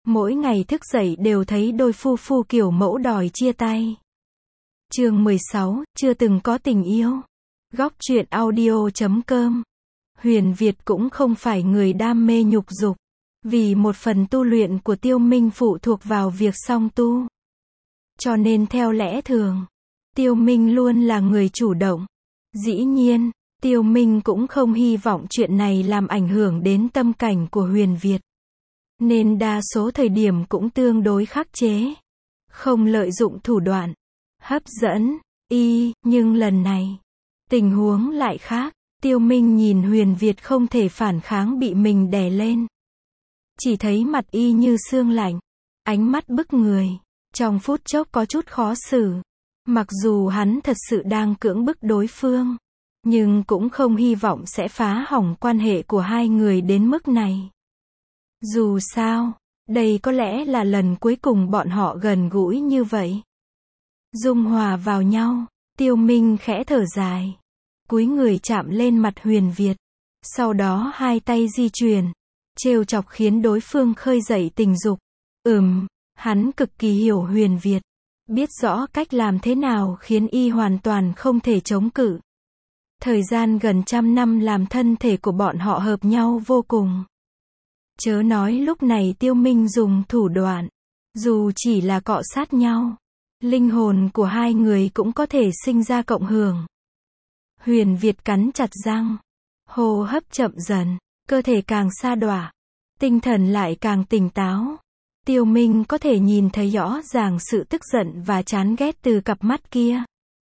Mỗi ngày thức dậy đều thấy đôi phu phu kiểu mẫu đòi chia tay. Chương 16, chưa từng có tình yêu. Góc truyện audio.com. Huyền Việt cũng không phải người đam mê nhục dục. Vì một phần tu luyện của Tiêu Minh phụ thuộc vào việc song tu. Cho nên theo lẽ thường, Tiêu Minh luôn là người chủ động. Dĩ nhiên, Tiêu Minh cũng không hy vọng chuyện này làm ảnh hưởng đến tâm cảnh của Huyền Việt. Nên đa số thời điểm cũng tương đối khắc chế. Không lợi dụng thủ đoạn hấp dẫn nhưng lần này, tình huống lại khác. Tiêu Minh nhìn Huyền Việt không thể phản kháng bị mình đè lên. Chỉ thấy mặt y như xương lạnh, ánh mắt bức người, trong phút chốc có chút khó xử. Mặc dù hắn thật sự đang cưỡng bức đối phương, nhưng cũng không hy vọng sẽ phá hỏng quan hệ của hai người đến mức này. Dù sao, đây có lẽ là lần cuối cùng bọn họ gần gũi như vậy. Dung hòa vào nhau, Tiêu Minh khẽ thở dài, cúi người chạm lên mặt Huyền Việt. Sau đó hai tay di chuyển, trêu chọc khiến đối phương khơi dậy tình dục. Hắn cực kỳ hiểu Huyền Việt, biết rõ cách làm thế nào khiến y hoàn toàn không thể chống cự. Thời gian gần 100 năm làm thân thể của bọn họ hợp nhau vô cùng. Chớ nói lúc này Tiêu Minh dùng thủ đoạn, dù chỉ là cọ sát nhau, linh hồn của hai người cũng có thể sinh ra cộng hưởng. Huyền Việt cắn chặt răng, hô hấp chậm dần, cơ thể càng sa đọa, tinh thần lại càng tỉnh táo. Tiêu Minh có thể nhìn thấy rõ ràng sự tức giận và chán ghét từ cặp mắt kia.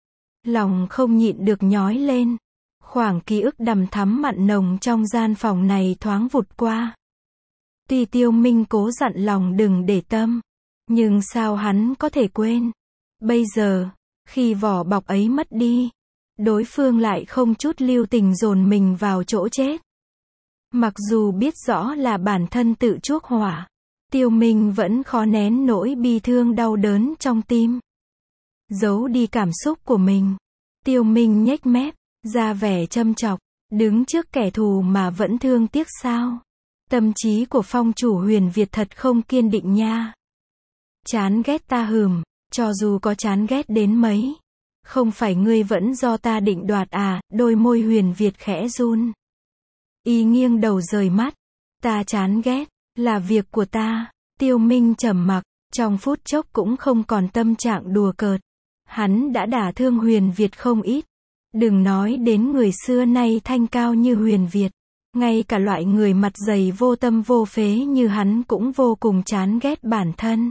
Lòng không nhịn được nhói lên. Khoảng ký ức đằm thắm mặn nồng trong gian phòng này thoáng vụt qua. Tuy Tiêu Minh cố dặn lòng đừng để tâm, nhưng sao hắn có thể quên. Bây giờ, khi vỏ bọc ấy mất đi, đối phương lại không chút lưu tình dồn mình vào chỗ chết. Mặc dù biết rõ là bản thân tự chuốc hỏa, Tiêu Minh vẫn khó nén nỗi bi thương đau đớn trong tim. Giấu đi cảm xúc của mình, Tiêu Minh nhếch mép, ra vẻ châm chọc, đứng trước kẻ thù mà vẫn thương tiếc sao? Tâm trí của phong chủ Huyền Việt thật không kiên định nha. Chán ghét ta cho dù có chán ghét đến mấy, không phải ngươi vẫn do ta định đoạt à? Đôi môi Huyền Việt khẽ run. Y nghiêng đầu rời mắt. Ta chán ghét, là việc của ta. Tiêu Minh trầm mặc, trong phút chốc cũng không còn tâm trạng đùa cợt. Hắn đã đả thương Huyền Việt không ít. Đừng nói đến người xưa nay thanh cao như Huyền Việt, ngay cả loại người mặt dày vô tâm vô phế như hắn cũng vô cùng chán ghét bản thân.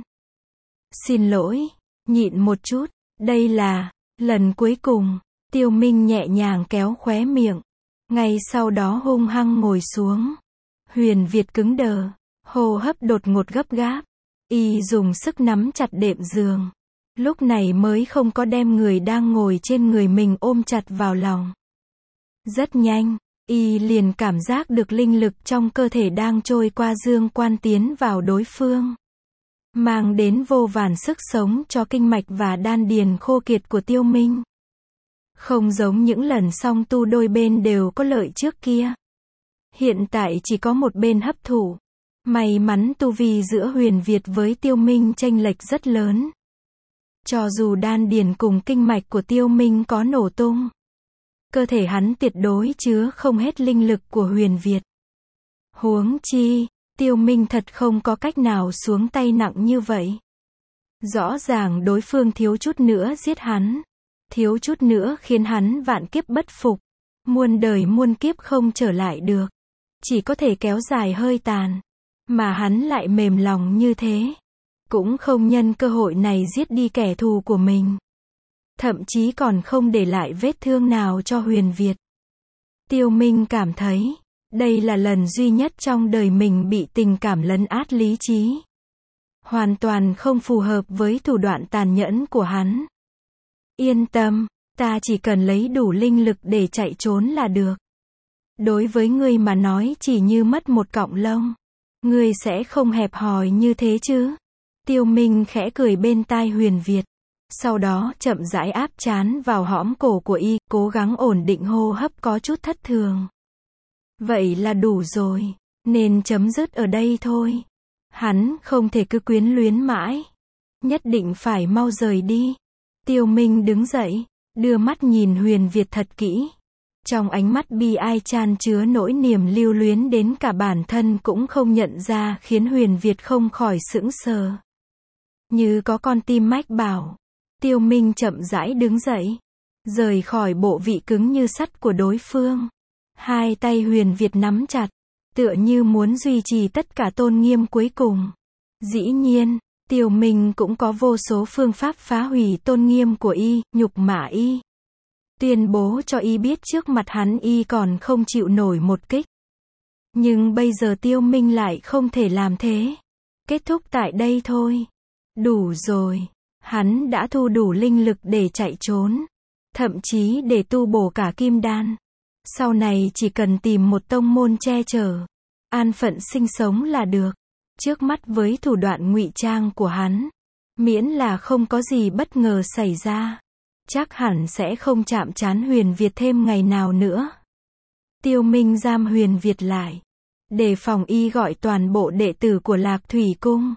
Xin lỗi, nhịn một chút, đây là lần cuối cùng. Tiêu Minh nhẹ nhàng kéo khóe miệng, ngay sau đó hung hăng ngồi xuống. Huyền Việt cứng đờ, hô hấp đột ngột gấp gáp, y dùng sức nắm chặt đệm giường. Lúc này mới không có đem người đang ngồi trên người mình ôm chặt vào lòng. Rất nhanh, y liền cảm giác được linh lực trong cơ thể đang trôi qua dương quan tiến vào đối phương, mang đến vô vàn sức sống cho kinh mạch và đan điền khô kiệt của Tiêu Minh. Không giống những lần song tu đôi bên đều có lợi trước kia. Hiện tại chỉ có một bên hấp thụ. May mắn tu vi giữa Huyền Việt với Tiêu Minh chênh lệch rất lớn. Cho dù đan điền cùng kinh mạch của Tiêu Minh có nổ tung, cơ thể hắn tuyệt đối chứa không hết linh lực của Huyền Việt. Huống chi, Tiêu Minh thật không có cách nào xuống tay nặng như vậy. Rõ ràng đối phương thiếu chút nữa giết hắn, thiếu chút nữa khiến hắn vạn kiếp bất phục, muôn đời muôn kiếp không trở lại được, chỉ có thể kéo dài hơi tàn. Mà hắn lại mềm lòng như thế, cũng không nhân cơ hội này giết đi kẻ thù của mình, thậm chí còn không để lại vết thương nào cho Huyền Việt. Tiêu Minh cảm thấy, đây là lần duy nhất trong đời mình bị tình cảm lấn át lý trí. Hoàn toàn không phù hợp với thủ đoạn tàn nhẫn của hắn. Yên tâm, ta chỉ cần lấy đủ linh lực để chạy trốn là được. Đối với ngươi mà nói chỉ như mất một cọng lông. Ngươi sẽ không hẹp hòi như thế chứ? Tiêu Minh khẽ cười bên tai Huyền Việt. Sau đó chậm rãi áp trán vào hõm cổ của y, cố gắng ổn định hô hấp có chút thất thường. Vậy là đủ rồi, nên chấm dứt ở đây thôi. Hắn không thể cứ quyến luyến mãi. Nhất định phải mau rời đi. Tiêu Minh đứng dậy, đưa mắt nhìn Huyền Việt thật kỹ. Trong ánh mắt bi ai chan chứa nỗi niềm lưu luyến đến cả bản thân cũng không nhận ra, khiến Huyền Việt không khỏi sững sờ. Như có con tim mách bảo. Tiêu Minh chậm rãi đứng dậy, rời khỏi bộ vị cứng như sắt của đối phương. Hai tay Huyền Việt nắm chặt, tựa như muốn duy trì tất cả tôn nghiêm cuối cùng. Dĩ nhiên, Tiêu Minh cũng có vô số phương pháp phá hủy tôn nghiêm của y, nhục mạ y. Tuyên bố cho y biết trước mặt hắn y còn không chịu nổi một kích. Nhưng bây giờ Tiêu Minh lại không thể làm thế. Kết thúc tại đây thôi. Đủ rồi. Hắn đã thu đủ linh lực để chạy trốn. Thậm chí để tu bổ cả kim đan. Sau này chỉ cần tìm một tông môn che chở, an phận sinh sống là được. Trước mắt với thủ đoạn ngụy trang của hắn, miễn là không có gì bất ngờ xảy ra, chắc hẳn sẽ không chạm trán Huyền Việt thêm ngày nào nữa. Tiêu Minh giam Huyền Việt lại, đề phòng y gọi toàn bộ đệ tử của Lạc Thủy Cung.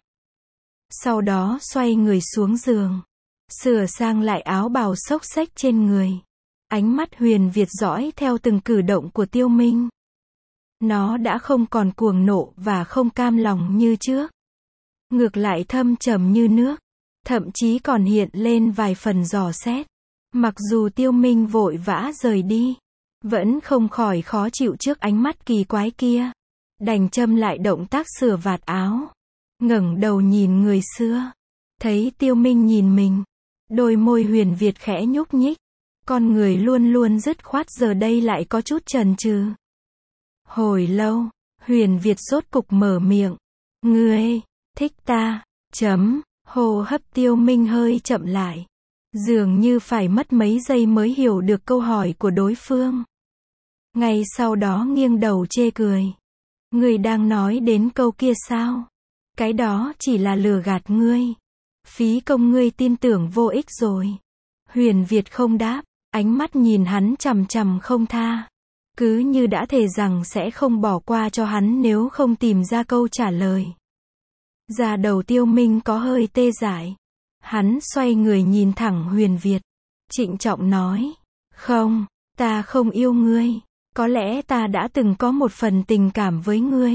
Sau đó xoay người xuống giường, sửa sang lại áo bào xốc xếch trên người. Ánh mắt Huyền Việt dõi theo từng cử động của Tiêu Minh. Nó đã không còn cuồng nộ và không cam lòng như trước. Ngược lại thâm trầm như nước, thậm chí còn hiện lên vài phần dò xét. Mặc dù Tiêu Minh vội vã rời đi, vẫn không khỏi khó chịu trước ánh mắt kỳ quái kia. Đành châm lại động tác sửa vạt áo, ngẩng đầu nhìn người xưa. Thấy Tiêu Minh nhìn mình, đôi môi Huyền Việt khẽ nhúc nhích. Con người luôn luôn dứt khoát giờ đây lại có chút chần chừ. Hồi lâu, Huyền Việt rốt cục mở miệng. Ngươi, thích ta, hô hấp Tiêu Minh hơi chậm lại. Dường như phải mất mấy giây mới hiểu được câu hỏi của đối phương. Ngay sau đó nghiêng đầu chê cười. Ngươi đang nói đến câu kia sao? Cái đó chỉ là lừa gạt ngươi. Phí công ngươi tin tưởng vô ích rồi. Huyền Việt không đáp, ánh mắt nhìn hắn chằm chằm không tha. Cứ như đã thề rằng sẽ không bỏ qua cho hắn nếu không tìm ra câu trả lời. Da đầu Tiêu Minh có hơi tê dại. Hắn xoay người nhìn thẳng Huyền Việt, trịnh trọng nói. Không, ta không yêu ngươi. Có lẽ ta đã từng có một phần tình cảm với ngươi.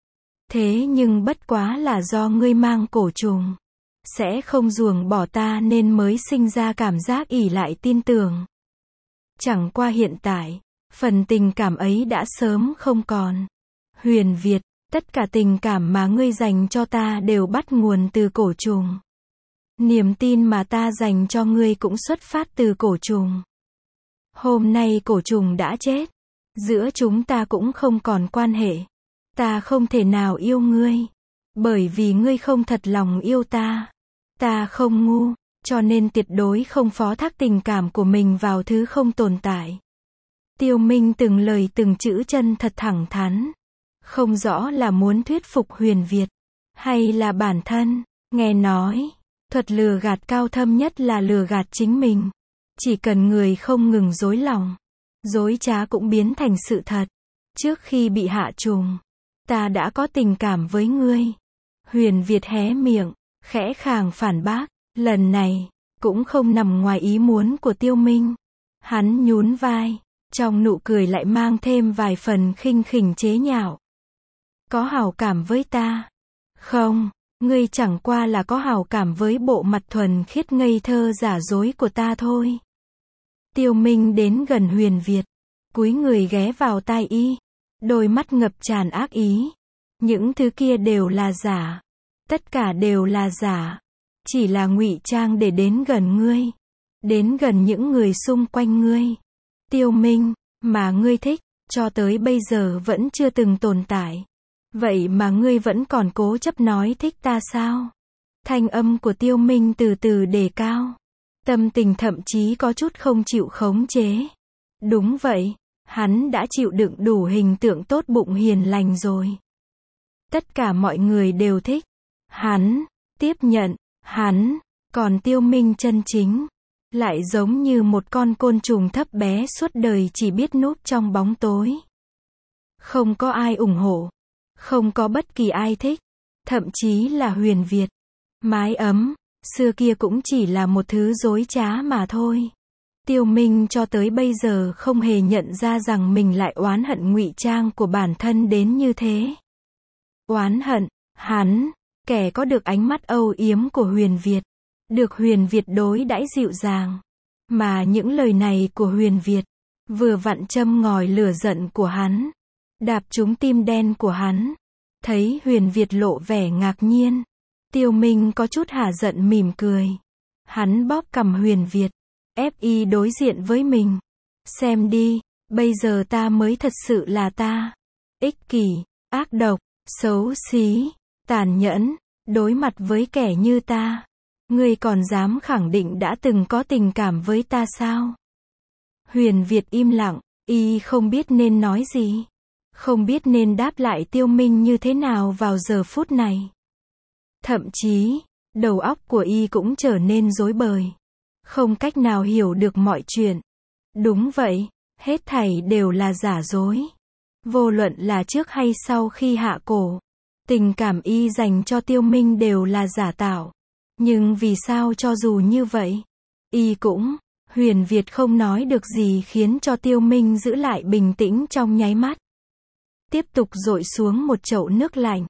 Thế nhưng bất quá là do ngươi mang cổ trùng. Sẽ không ruồng bỏ ta nên mới sinh ra cảm giác ỷ lại tin tưởng. Chẳng qua hiện tại, phần tình cảm ấy đã sớm không còn. Huyền Việt, tất cả tình cảm mà ngươi dành cho ta đều bắt nguồn từ cổ trùng. Niềm tin mà ta dành cho ngươi cũng xuất phát từ cổ trùng. Hôm nay cổ trùng đã chết. Giữa chúng ta cũng không còn quan hệ. Ta không thể nào yêu ngươi. Bởi vì ngươi không thật lòng yêu ta. Ta không ngu, cho nên tuyệt đối không phó thác tình cảm của mình vào thứ không tồn tại. Tiêu Minh từng lời từng chữ chân thật thẳng thắn. Không rõ là muốn thuyết phục Huyền Việt, hay là bản thân. Nghe nói, thuật lừa gạt cao thâm nhất là lừa gạt chính mình. Chỉ cần người không ngừng dối lòng, dối trá cũng biến thành sự thật. Trước khi bị hạ trùng, ta đã có tình cảm với ngươi. Huyền Việt hé miệng, khẽ khàng phản bác. Lần này, cũng không nằm ngoài ý muốn của Tiêu Minh. Hắn nhún vai, trong nụ cười lại mang thêm vài phần khinh khỉnh chế nhạo. Có hảo cảm với ta? Không, ngươi chẳng qua là có hảo cảm với bộ mặt thuần khiết ngây thơ giả dối của ta thôi. Tiêu Minh đến gần Huyền Việt, cúi người ghé vào tai y, đôi mắt ngập tràn ác ý. Những thứ kia đều là giả. Tất cả đều là giả. Chỉ là ngụy trang để đến gần ngươi. Đến gần những người xung quanh ngươi. Tiêu Minh, mà ngươi thích, cho tới bây giờ vẫn chưa từng tồn tại. Vậy mà ngươi vẫn còn cố chấp nói thích ta sao? Thanh âm của Tiêu Minh từ từ đề cao. Tâm tình thậm chí có chút không chịu khống chế. Đúng vậy, hắn đã chịu đựng đủ hình tượng tốt bụng hiền lành rồi. Tất cả mọi người đều thích. Hắn, tiếp nhận, hắn, còn Tiêu Minh chân chính, lại giống như một con côn trùng thấp bé suốt đời chỉ biết núp trong bóng tối. Không có ai ủng hộ, không có bất kỳ ai thích, thậm chí là Huyền Việt. Mái ấm, xưa kia cũng chỉ là một thứ dối trá mà thôi. Tiêu Minh cho tới bây giờ không hề nhận ra rằng mình lại oán hận ngụy trang của bản thân đến như thế. Oán hận, hắn, kẻ có được ánh mắt âu yếm của Huyền Việt, được Huyền Việt đối đãi dịu dàng. Mà những lời này của Huyền Việt, vừa vặn châm ngòi lửa giận của hắn, đạp trúng tim đen của hắn. Thấy Huyền Việt lộ vẻ ngạc nhiên, Tiêu Minh có chút hả giận mỉm cười. Hắn bóp cằm Huyền Việt, ép y đối diện với mình. Xem đi, bây giờ ta mới thật sự là ta. Ích kỷ, ác độc, xấu xí, tàn nhẫn, đối mặt với kẻ như ta. Ngươi còn dám khẳng định đã từng có tình cảm với ta sao? Huyền Việt im lặng, y không biết nên nói gì. Không biết nên đáp lại Tiêu Minh như thế nào vào giờ phút này. Thậm chí, đầu óc của y cũng trở nên rối bời. Không cách nào hiểu được mọi chuyện. Đúng vậy, hết thảy đều là giả dối. Vô luận là trước hay sau khi hạ cổ, tình cảm y dành cho Tiêu Minh đều là giả tạo. Nhưng vì sao cho dù như vậy, y cũng, Huyền Việt không nói được gì khiến cho Tiêu Minh giữ lại bình tĩnh trong nháy mắt. Tiếp tục dội xuống một chậu nước lạnh.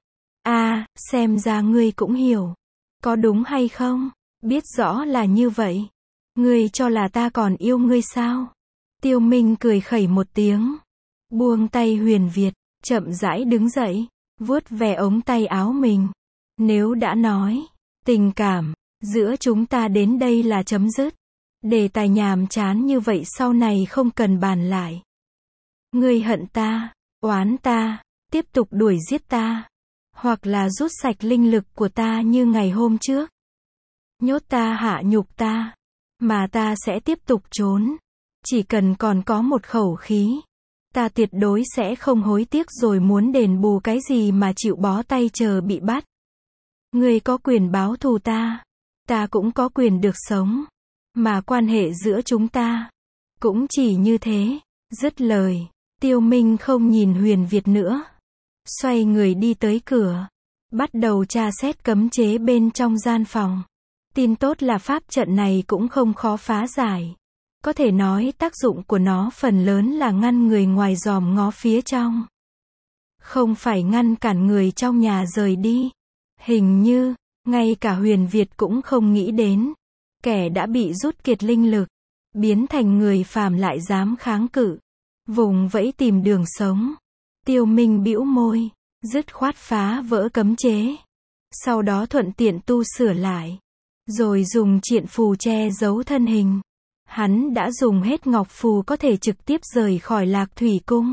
Xem ra ngươi cũng hiểu. Có đúng hay không? Biết rõ là như vậy. Ngươi cho là ta còn yêu ngươi sao? Tiêu Minh cười khẩy một tiếng. Buông tay Huyền Việt, chậm rãi đứng dậy, vuốt ve ống tay áo mình. Nếu đã nói, tình cảm, giữa chúng ta đến đây là chấm dứt. Đề tài nhàm chán như vậy sau này không cần bàn lại. Ngươi hận ta, oán ta, tiếp tục đuổi giết ta. Hoặc là rút sạch linh lực của ta như ngày hôm trước. Nhốt ta hạ nhục ta. Mà ta sẽ tiếp tục trốn. Chỉ cần còn có một khẩu khí. Ta tuyệt đối sẽ không hối tiếc rồi muốn đền bù cái gì mà chịu bó tay chờ bị bắt. Ngươi có quyền báo thù ta. Ta cũng có quyền được sống. Mà quan hệ giữa chúng ta cũng chỉ như thế. Dứt lời, Tiêu Minh không nhìn Huyền Việt nữa. Xoay người đi tới cửa. Bắt đầu tra xét cấm chế bên trong gian phòng. Tin tốt là pháp trận này cũng không khó phá giải. Có thể nói tác dụng của nó phần lớn là ngăn người ngoài dòm ngó phía trong. Không phải ngăn cản người trong nhà rời đi. Hình như, ngay cả Huyền Việt cũng không nghĩ đến. Kẻ đã bị rút kiệt linh lực, biến thành người phàm lại dám kháng cự. Vùng vẫy tìm đường sống. Tiêu Minh bĩu môi, dứt khoát phá vỡ cấm chế. Sau đó thuận tiện tu sửa lại. Rồi dùng triện phù che giấu thân hình. Hắn đã dùng hết ngọc phù có thể trực tiếp rời khỏi Lạc Thủy Cung.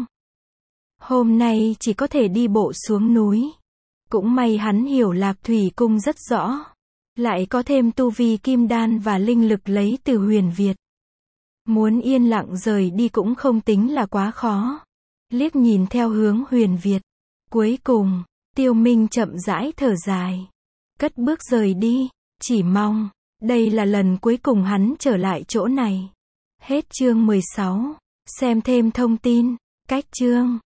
Hôm nay chỉ có thể đi bộ xuống núi. Cũng may hắn hiểu Lạc Thủy Cung rất rõ. Lại có thêm tu vi kim đan và linh lực lấy từ Huyền Việt. Muốn yên lặng rời đi cũng không tính là quá khó. Liếc nhìn theo hướng Huyền Việt. Cuối cùng, Tiêu Minh chậm rãi thở dài. Cất bước rời đi. Chỉ mong, đây là lần cuối cùng hắn trở lại chỗ này. Hết chương 16. Xem thêm thông tin, cách chương.